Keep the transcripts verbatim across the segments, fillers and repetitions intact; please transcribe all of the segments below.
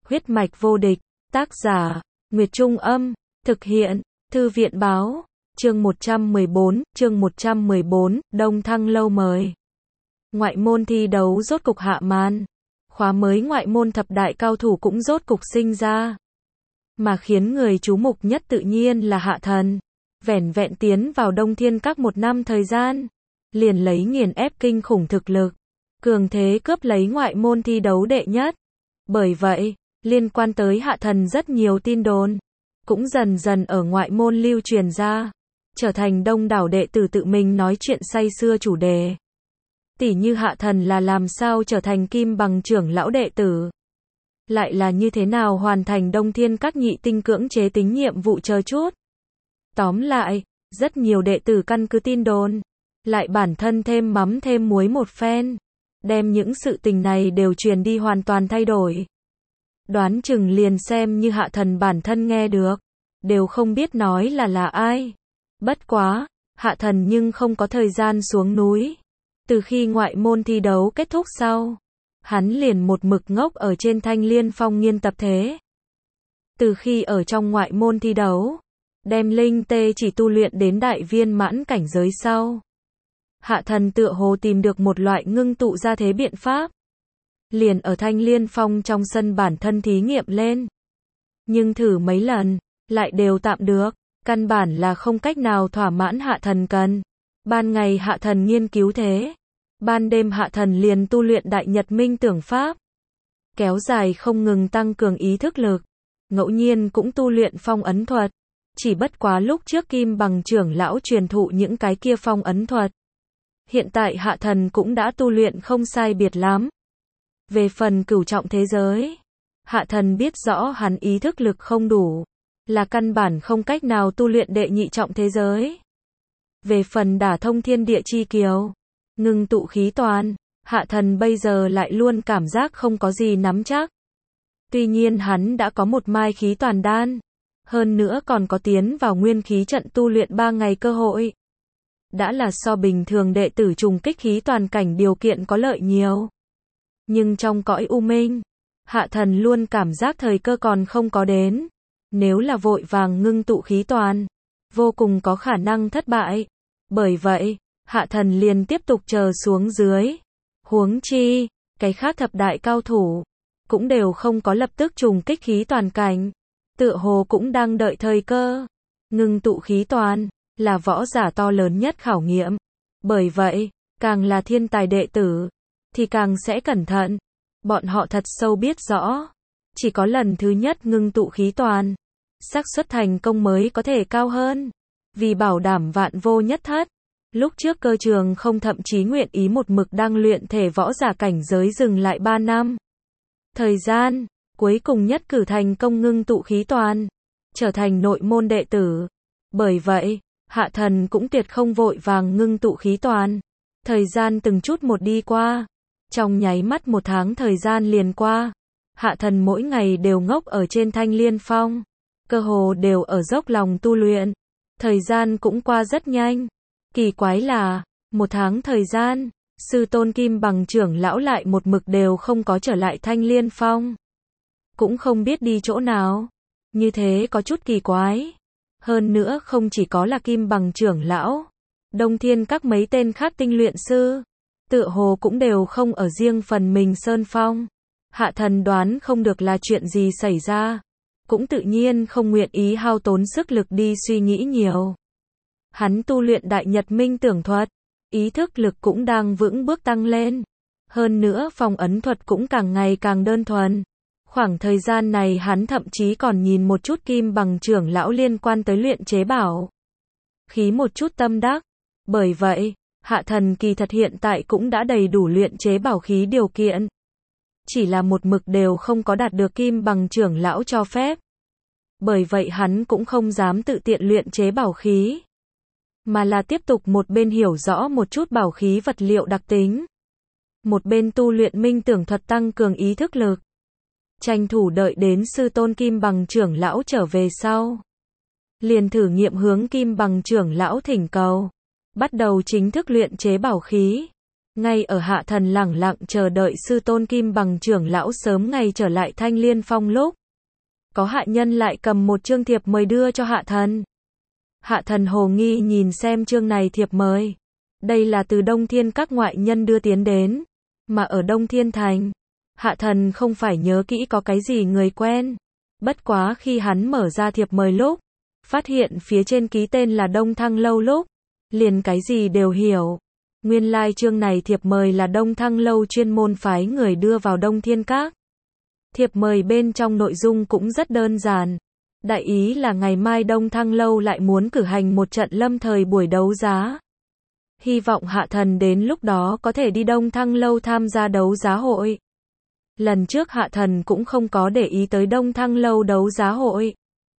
Huyết mạch vô địch, tác giả, Nguyệt Trung Âm, thực hiện, Thư viện Báo, chương một trăm mười bốn, chương một trăm mười bốn, Đông Thăng lâu mời. Ngoại môn thi đấu rốt cục hạ màn. Khóa mới ngoại môn thập đại cao thủ cũng rốt cục sinh ra. Mà khiến người chú mục nhất tự nhiên là Hạ Thần. Vẻn vẹn tiến vào Đông Thiên Các một năm thời gian, liền lấy nghiền ép kinh khủng thực lực, cường thế cướp lấy ngoại môn thi đấu đệ nhất. Bởi vậy, liên quan tới Hạ Thần rất nhiều tin đồn, cũng dần dần ở ngoại môn lưu truyền ra, trở thành đông đảo đệ tử tự mình nói chuyện say sưa chủ đề. Tỉ như Hạ Thần là làm sao trở thành kim bằng trưởng lão đệ tử, lại là như thế nào hoàn thành Đông Thiên Các nhị tinh cưỡng chế tính nhiệm vụ chờ chút. Tóm lại, rất nhiều đệ tử căn cứ tin đồn, lại bản thân thêm mắm thêm muối một phen, đem những sự tình này đều truyền đi hoàn toàn thay đổi. Đoán chừng liền xem như Hạ Thần bản thân nghe được, đều không biết nói là là ai. Bất quá, Hạ Thần nhưng không có thời gian xuống núi. Từ khi ngoại môn thi đấu kết thúc sau, hắn liền một mực ngốc ở trên Thanh Liên Phong nghiên tập thế. Từ khi ở trong ngoại môn thi đấu, đem linh tê chỉ tu luyện đến đại viên mãn cảnh giới sau, Hạ Thần tựa hồ tìm được một loại ngưng tụ ra thế biện pháp. Liền ở Thanh Liên Phong trong sân bản thân thí nghiệm lên. Nhưng thử mấy lần, lại đều tạm được, căn bản là không cách nào thỏa mãn Hạ Thần cần. Ban ngày Hạ Thần nghiên cứu thế, ban đêm Hạ Thần liền tu luyện Đại Nhật Minh Tưởng Pháp, kéo dài không ngừng tăng cường ý thức lực, ngẫu nhiên cũng tu luyện phong ấn thuật. Chỉ bất quá lúc trước kim bằng trưởng lão truyền thụ những cái kia phong ấn thuật, hiện tại Hạ Thần cũng đã tu luyện không sai biệt lắm. Về phần cửu trọng thế giới, Hạ Thần biết rõ hắn ý thức lực không đủ, là căn bản không cách nào tu luyện đệ nhị trọng thế giới. Về phần đả thông thiên địa chi kiều, ngưng tụ khí toàn, Hạ Thần bây giờ lại luôn cảm giác không có gì nắm chắc. Tuy nhiên hắn đã có một mai khí toàn đan, hơn nữa còn có tiến vào nguyên khí trận tu luyện ba ngày cơ hội. Đã là so bình thường đệ tử trùng kích khí toàn cảnh điều kiện có lợi nhiều. Nhưng trong cõi u minh, Hạ Thần luôn cảm giác thời cơ còn không có đến. Nếu là vội vàng ngưng tụ khí toàn, vô cùng có khả năng thất bại. Bởi vậy, Hạ Thần liền tiếp tục chờ xuống dưới. Huống chi, cái khác thập đại cao thủ, cũng đều không có lập tức trùng kích khí toàn cảnh. Tựa hồ cũng đang đợi thời cơ. Ngưng tụ khí toàn, là võ giả to lớn nhất khảo nghiệm. Bởi vậy, càng là thiên tài đệ tử, thì càng sẽ cẩn thận. Bọn họ thật sâu biết rõ, chỉ có lần thứ nhất ngưng tụ khí toàn, xác suất thành công mới có thể cao hơn. Vì bảo đảm vạn vô nhất thất, lúc trước cơ trường không thậm chí nguyện ý một mực đang luyện thể võ giả cảnh giới dừng lại ba năm. Thời gian, cuối cùng nhất cử thành công ngưng tụ khí toàn, trở thành nội môn đệ tử. Bởi vậy, Hạ Thần cũng tuyệt không vội vàng ngưng tụ khí toàn. Thời gian từng chút một đi qua, trong nháy mắt một tháng thời gian liền qua. Hạ Thần mỗi ngày đều ngốc ở trên Thanh Liên Phong, cơ hồ đều ở dốc lòng tu luyện. Thời gian cũng qua rất nhanh. Kỳ quái là, một tháng thời gian, sư tôn kim bằng trưởng lão lại một mực đều không có trở lại Thanh Liên Phong. Cũng không biết đi chỗ nào. Như thế có chút kỳ quái. Hơn nữa không chỉ có là kim bằng trưởng lão, Đông Thiên Các mấy tên khác tinh luyện sư, tựa hồ cũng đều không ở riêng phần mình Sơn Phong. Hạ Thần đoán không được là chuyện gì xảy ra, cũng tự nhiên không nguyện ý hao tốn sức lực đi suy nghĩ nhiều. Hắn tu luyện Đại Nhật Minh Tưởng Thuật, ý thức lực cũng đang vững bước tăng lên. Hơn nữa phong ấn thuật cũng càng ngày càng đơn thuần. Khoảng thời gian này hắn thậm chí còn nhìn một chút kim bằng trưởng lão liên quan tới luyện chế bảo khí một chút tâm đắc. Bởi vậy, Hạ Thần kỳ thật hiện tại cũng đã đầy đủ luyện chế bảo khí điều kiện. Chỉ là một mực đều không có đạt được kim bằng trưởng lão cho phép. Bởi vậy hắn cũng không dám tự tiện luyện chế bảo khí, mà là tiếp tục một bên hiểu rõ một chút bảo khí vật liệu đặc tính, một bên tu luyện minh tưởng thuật tăng cường ý thức lực. Tranh thủ đợi đến sư tôn kim bằng trưởng lão trở về sau, liền thử nghiệm hướng kim bằng trưởng lão thỉnh cầu, bắt đầu chính thức luyện chế bảo khí. Ngay ở hạ thần lẳng lặng chờ đợi sư tôn Kim Bằng trưởng lão sớm ngày trở lại Thanh Liên Phong lúc, có hạ nhân lại cầm một chương thiệp mời đưa cho hạ thần. Hạ thần hồ nghi nhìn xem chương này thiệp mời. Đây là từ Đông Thiên các ngoại nhân đưa tiến đến, mà ở Đông Thiên Thành, hạ thần không phải nhớ kỹ có cái gì người quen. Bất quá khi hắn mở ra thiệp mời lúc, phát hiện phía trên ký tên là Đông Thăng Lâu lúc, liền cái gì đều hiểu. Nguyên lai chương này thiệp mời là Đông Thăng Lâu chuyên môn phái người đưa vào Đông Thiên Các. Thiệp mời bên trong nội dung cũng rất đơn giản. Đại ý là ngày mai Đông Thăng Lâu lại muốn cử hành một trận lâm thời buổi đấu giá. Hy vọng hạ thần đến lúc đó có thể đi Đông Thăng Lâu tham gia đấu giá hội. Lần trước hạ thần cũng không có để ý tới Đông Thăng Lâu đấu giá hội.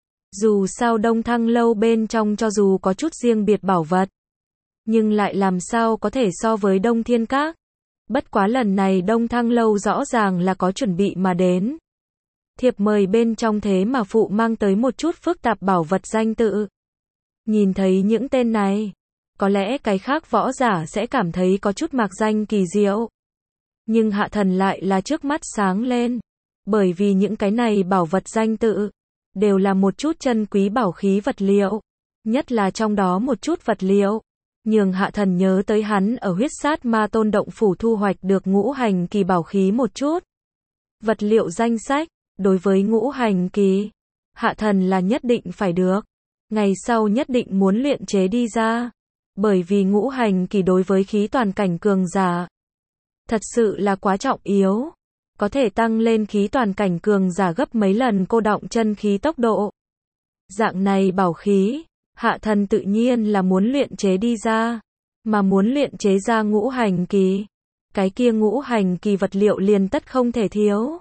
Dù sao Đông Thăng Lâu bên trong cho dù có chút riêng biệt bảo vật, nhưng lại làm sao có thể so với Đông Thiên Các. Bất quá lần này Đông Thăng Lâu rõ ràng là có chuẩn bị mà đến. Thiệp mời bên trong thế mà phụ mang tới một chút phức tạp bảo vật danh tự. Nhìn thấy những tên này, có lẽ cái khác võ giả sẽ cảm thấy có chút mạc danh kỳ diệu. Nhưng hạ thần lại là trước mắt sáng lên. Bởi vì những cái này bảo vật danh tự, đều là một chút chân quý bảo khí vật liệu. Nhất là trong đó một chút vật liệu, nhường hạ thần nhớ tới hắn ở huyết sát ma tôn động phủ thu hoạch được ngũ hành kỳ bảo khí một chút. Vật liệu danh sách, đối với ngũ hành kỳ, hạ thần là nhất định phải được. Ngày sau nhất định muốn luyện chế đi ra. Bởi vì ngũ hành kỳ đối với khí toàn cảnh cường giả, thật sự là quá trọng yếu. Có thể tăng lên khí toàn cảnh cường giả gấp mấy lần cô đọng chân khí tốc độ. Dạng này bảo khí, hạ thần tự nhiên là muốn luyện chế đi ra. Mà muốn luyện chế ra ngũ hành kỳ, cái kia ngũ hành kỳ vật liệu liền tất không thể thiếu.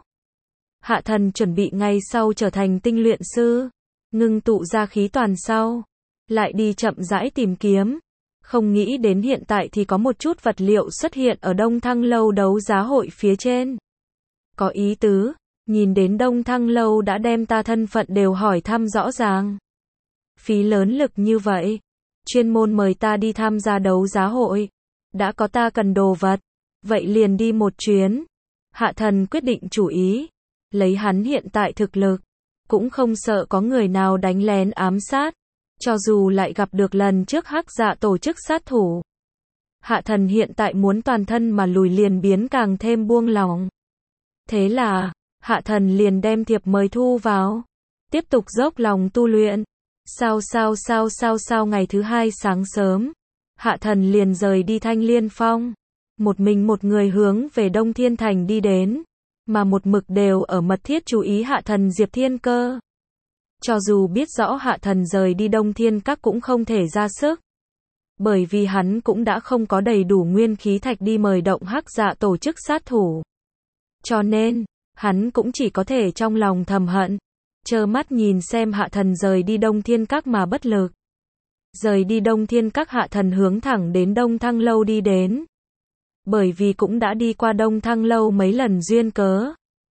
Hạ thần chuẩn bị ngày sau trở thành tinh luyện sư, ngưng tụ ra khí toàn sau, lại đi chậm rãi tìm kiếm. Không nghĩ đến hiện tại thì có một chút vật liệu xuất hiện ở Đông Thăng Lâu đấu giá hội phía trên. Có ý tứ, nhìn đến Đông Thăng Lâu đã đem ta thân phận đều hỏi thăm rõ ràng. Phí lớn lực như vậy, chuyên môn mời ta đi tham gia đấu giá hội. Đã có ta cần đồ vật, vậy liền đi một chuyến. Hạ thần quyết định chủ ý, lấy hắn hiện tại thực lực, cũng không sợ có người nào đánh lén ám sát. Cho dù lại gặp được lần trước Hắc Dạ tổ chức sát thủ, hạ thần hiện tại muốn toàn thân mà lùi liền biến càng thêm buông lòng. Thế là, hạ thần liền đem thiệp mời thu vào, tiếp tục dốc lòng tu luyện. Sao sao sao sao sao ngày thứ hai sáng sớm, hạ thần liền rời đi Thanh Liên Phong, một mình một người hướng về Đông Thiên Thành đi đến, mà một mực đều ở mật thiết chú ý hạ thần Diệp Thiên Cơ. Cho dù biết rõ hạ thần rời đi Đông Thiên Các cũng không thể ra sức. Bởi vì hắn cũng đã không có đầy đủ nguyên khí thạch đi mời động Hắc Dạ tổ chức sát thủ. Cho nên, hắn cũng chỉ có thể trong lòng thầm hận, trơ mắt nhìn xem hạ thần rời đi Đông Thiên Các mà bất lực. Rời đi Đông Thiên Các hạ thần hướng thẳng đến Đông Thăng Lâu đi đến. Bởi vì cũng đã đi qua Đông Thăng Lâu mấy lần duyên cớ.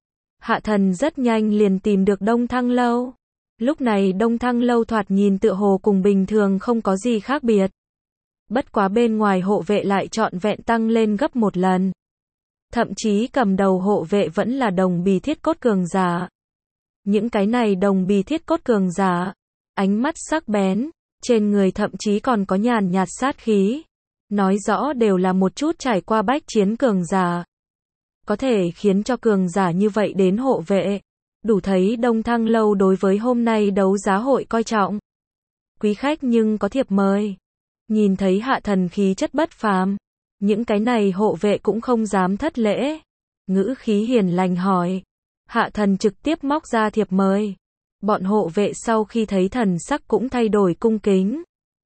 Hạ thần rất nhanh liền tìm được Đông Thăng Lâu. Lúc này Đông Thăng Lâu thoạt nhìn tựa hồ cùng bình thường không có gì khác biệt. Bất quá bên ngoài hộ vệ lại trọn vẹn tăng lên gấp một lần. Thậm chí cầm đầu hộ vệ vẫn là đồng bì thiết cốt cường giả. Những cái này đồng bì thiết cốt cường giả, ánh mắt sắc bén, trên người thậm chí còn có nhàn nhạt sát khí. Nói rõ đều là một chút trải qua bách chiến cường giả. Có thể khiến cho cường giả như vậy đến hộ vệ. Đủ thấy Đông Thăng Lâu đối với hôm nay đấu giá hội coi trọng. Quý khách nhưng có thiệp mời. Nhìn thấy hạ thần khí chất bất phàm, những cái này hộ vệ cũng không dám thất lễ. Ngữ khí hiền lành hỏi. Hạ thần trực tiếp móc ra thiệp mời. Bọn hộ vệ sau khi thấy thần sắc cũng thay đổi cung kính.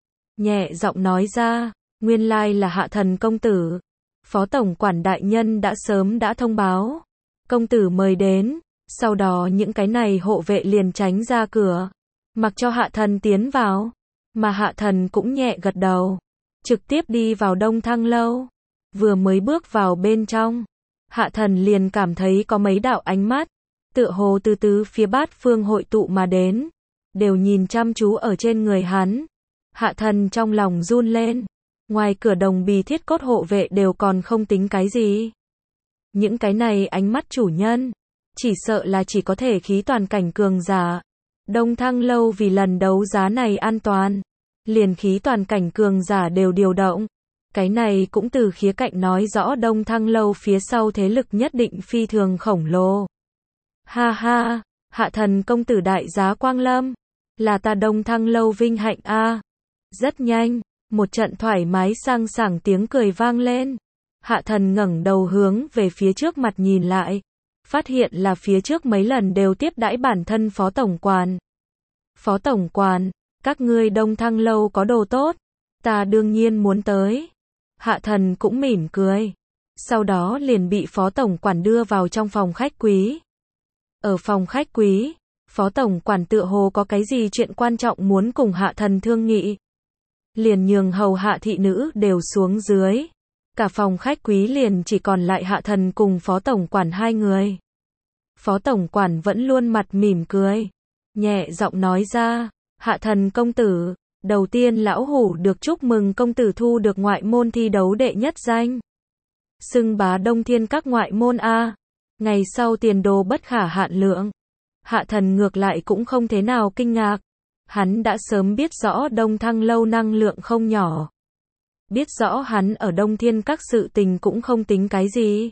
Nhẹ giọng nói ra, nguyên lai là hạ thần công tử. Phó tổng quản đại nhân đã sớm đã thông báo. Công tử mời đến. Sau đó những cái này hộ vệ liền tránh ra cửa, mặc cho hạ thần tiến vào, mà hạ thần cũng nhẹ gật đầu, trực tiếp đi vào Đông Thăng Lâu. Vừa mới bước vào bên trong, hạ thần liền cảm thấy có mấy đạo ánh mắt, tựa hồ từ từ phía bát phương hội tụ mà đến, đều nhìn chăm chú ở trên người hắn. Hạ thần trong lòng run lên, Ngoài cửa đồng bì thiết cốt hộ vệ đều còn không tính cái gì. Những cái này ánh mắt chủ nhân, chỉ sợ là chỉ có thể khí toàn cảnh cường giả. Đông Thăng Lâu vì lần đấu giá này an toàn, liền khí toàn cảnh cường giả đều điều động. Cái này cũng từ khía cạnh nói rõ Đông Thăng Lâu phía sau thế lực nhất định phi thường khổng lồ. Ha ha, Hạ Thần công tử đại giá quang lâm, là ta Đông Thăng Lâu vinh hạnh a. Rất nhanh, một trận thoải mái sang sảng tiếng cười vang lên. Hạ Thần ngẩng đầu hướng về phía trước mặt nhìn lại, phát hiện là phía trước mấy lần đều tiếp đãi bản thân Phó Tổng Quản. Phó Tổng Quản, các ngươi Đông Thăng Lâu có đồ tốt, ta đương nhiên muốn tới. Hạ Thần cũng mỉm cười, sau đó liền bị Phó Tổng Quản đưa vào trong phòng khách quý. Ở phòng khách quý, Phó Tổng Quản tựa hồ có cái gì chuyện quan trọng muốn cùng Hạ Thần thương nghị. Liền nhường hầu hạ thị nữ đều xuống dưới. Cả phòng khách quý liền chỉ còn lại Hạ Thần cùng Phó Tổng Quản hai người. Phó Tổng Quản vẫn luôn mặt mỉm cười, nhẹ giọng nói ra, Hạ Thần công tử, đầu tiên lão hủ được chúc mừng công tử thu được ngoại môn thi đấu đệ nhất danh. Xưng bá Đông Thiên các ngoại môn a, ngày sau tiền đồ bất khả hạn lượng. Hạ Thần ngược lại cũng không thế nào kinh ngạc, hắn đã sớm biết rõ Đông Thăng Lâu năng lượng không nhỏ. Biết rõ hắn ở Đông Thiên các sự tình cũng không tính cái gì.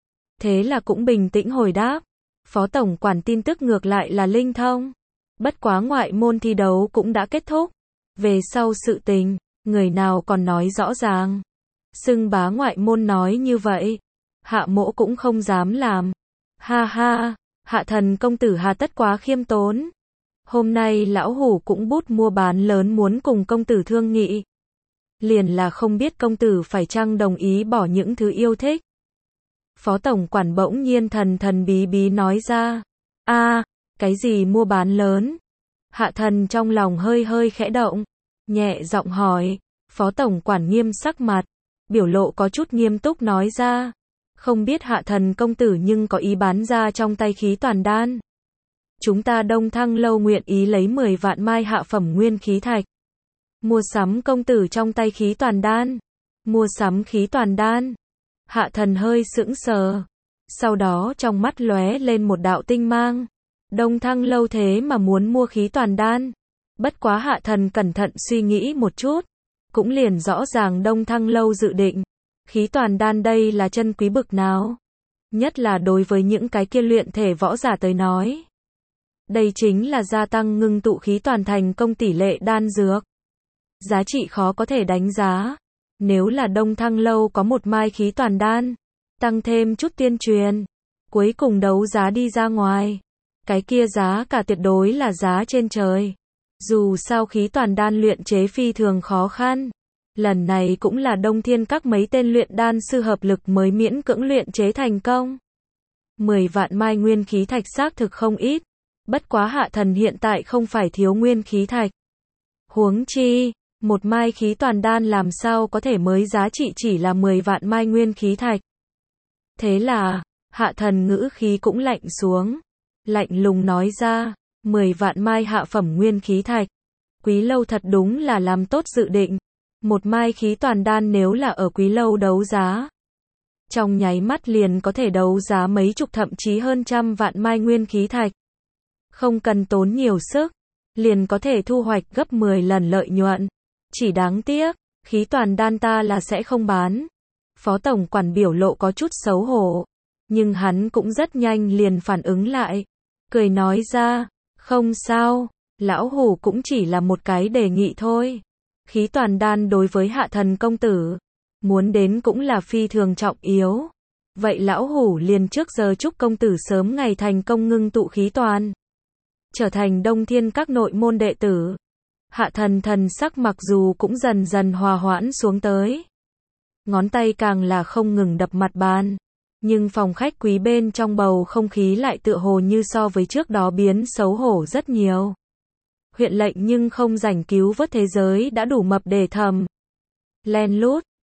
Thế là cũng bình tĩnh hồi đáp, Phó Tổng Quản tin tức ngược lại là linh thông. Bất quá ngoại môn thi đấu cũng đã kết thúc. Về sau sự tình, người nào còn nói rõ ràng. Xưng bá ngoại môn nói như vậy, Hạ Mỗ cũng không dám làm. Ha ha, Hạ Thần công tử hà tất quá khiêm tốn. Hôm nay lão hủ cũng bút mua bán lớn muốn cùng công tử thương nghị. Liền là không biết công tử phải chăng đồng ý bỏ những thứ yêu thích. Phó Tổng Quản bỗng nhiên thần thần bí bí nói ra. A, cái gì mua bán lớn? Hạ Thần trong lòng hơi hơi khẽ động, nhẹ giọng hỏi. Phó Tổng Quản nghiêm sắc mặt, biểu lộ có chút nghiêm túc nói ra. Không biết Hạ Thần công tử nhưng có ý bán ra trong tay khí toàn đan. Chúng ta Đông Thăng Lâu nguyện ý lấy mười vạn mai hạ phẩm nguyên khí thạch. Mua sắm công tử trong tay khí toàn đan. Mua sắm khí toàn đan. Hạ Thần hơi sững sờ. Sau đó trong mắt lóe lên một đạo tinh mang. Đông Thăng Lâu thế mà muốn mua khí toàn đan. Bất quá Hạ Thần cẩn thận suy nghĩ một chút. Cũng liền rõ ràng Đông Thăng Lâu dự định. Khí toàn đan đây là chân quý bực nào. Nhất là đối với những cái kia luyện thể võ giả tới nói. Đây chính là gia tăng ngưng tụ khí toàn thành công tỷ lệ đan dược. Giá trị khó có thể đánh giá. Nếu là Đông Thăng Lâu có một mai khí toàn đan, tăng thêm chút tuyên truyền, cuối cùng đấu giá đi ra ngoài, cái kia giá cả tuyệt đối là giá trên trời. Dù sao khí toàn đan luyện chế phi thường khó khăn, lần này cũng là Đông Thiên các mấy tên luyện đan sư hợp lực mới miễn cưỡng luyện chế thành công. mười vạn mai nguyên khí thạch xác thực không ít, bất quá Hạ Thần hiện tại không phải thiếu nguyên khí thạch. Huống chi, một mai khí toàn đan làm sao có thể mới giá trị chỉ là mười vạn mai nguyên khí thạch. Thế là, Hạ Thần ngữ khí cũng lạnh xuống, lạnh lùng nói ra, mười vạn mai hạ phẩm nguyên khí thạch. Quý Lâu thật đúng là làm tốt dự định. Một mai khí toàn đan nếu là ở Quý Lâu đấu giá, trong nháy mắt liền có thể đấu giá mấy chục thậm chí hơn trăm vạn mai nguyên khí thạch. Không cần tốn nhiều sức, liền có thể thu hoạch gấp mười lần lợi nhuận. Chỉ đáng tiếc, khí toàn đan ta là sẽ không bán. Phó Tổng Quản biểu lộ có chút xấu hổ, nhưng hắn cũng rất nhanh liền phản ứng lại, cười nói ra, không sao, lão hủ cũng chỉ là một cái đề nghị thôi. Khí toàn đan đối với Hạ Thần công tử, muốn đến cũng là phi thường trọng yếu. Vậy lão hủ liền trước giờ chúc công tử sớm ngày thành công ngưng tụ khí toàn, trở thành Đông Thiên các nội môn đệ tử. Hạ Thần thần sắc mặc dù cũng dần dần hòa hoãn xuống tới. Ngón tay càng là không ngừng đập mặt bàn. Nhưng phòng khách quý bên trong bầu không khí lại tựa hồ như so với trước đó biến xấu hổ rất nhiều. Huyện lệnh nhưng không rảnh cứu vớt thế giới đã đủ mập để thầm. Len lút,